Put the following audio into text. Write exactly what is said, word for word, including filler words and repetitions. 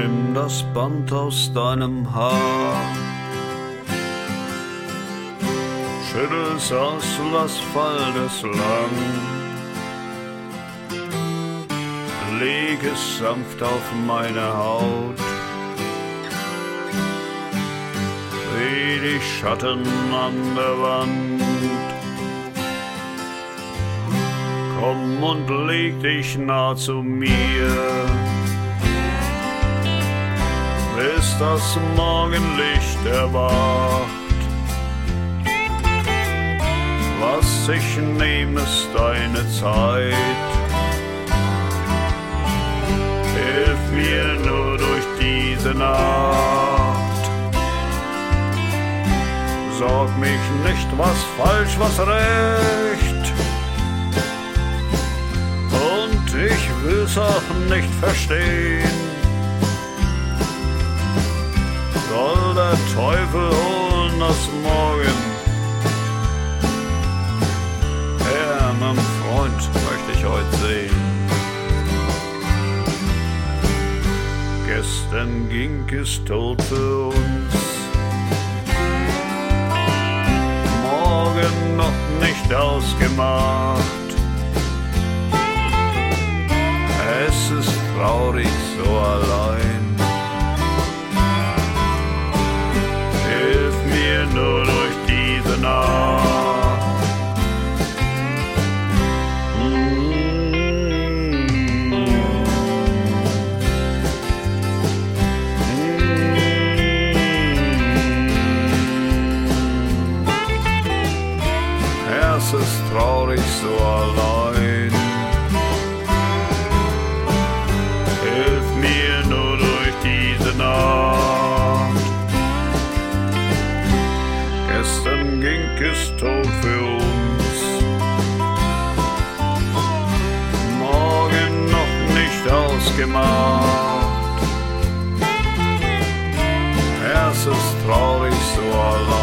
Nimm das Band aus deinem Haar, schüttel's aus, lass fall es lang, leg es sanft auf meine Haut, wie die Schatten an der Wand. Komm und leg dich nah zu mir, bis das Morgenlicht erwacht. Was ich nehm, ist deine Zeit. Hilf mir nur durch diese Nacht. Sorg mich nicht, was falsch, was recht. Und ich will's auch nicht verstehen. Soll der Teufel holen das Morgen? Ja, mein Freund möchte ich heute sehen. Gestern ging es tot für uns, morgen noch nicht ausgemacht. Es ist traurig so allein. Hilf mir nur durch diese Nacht. Es ist traurig so allein. Hilf mir nur durch diese Nacht. Gestern ging es tot für uns, morgen noch nicht ausgemacht. Es ist traurig so allein.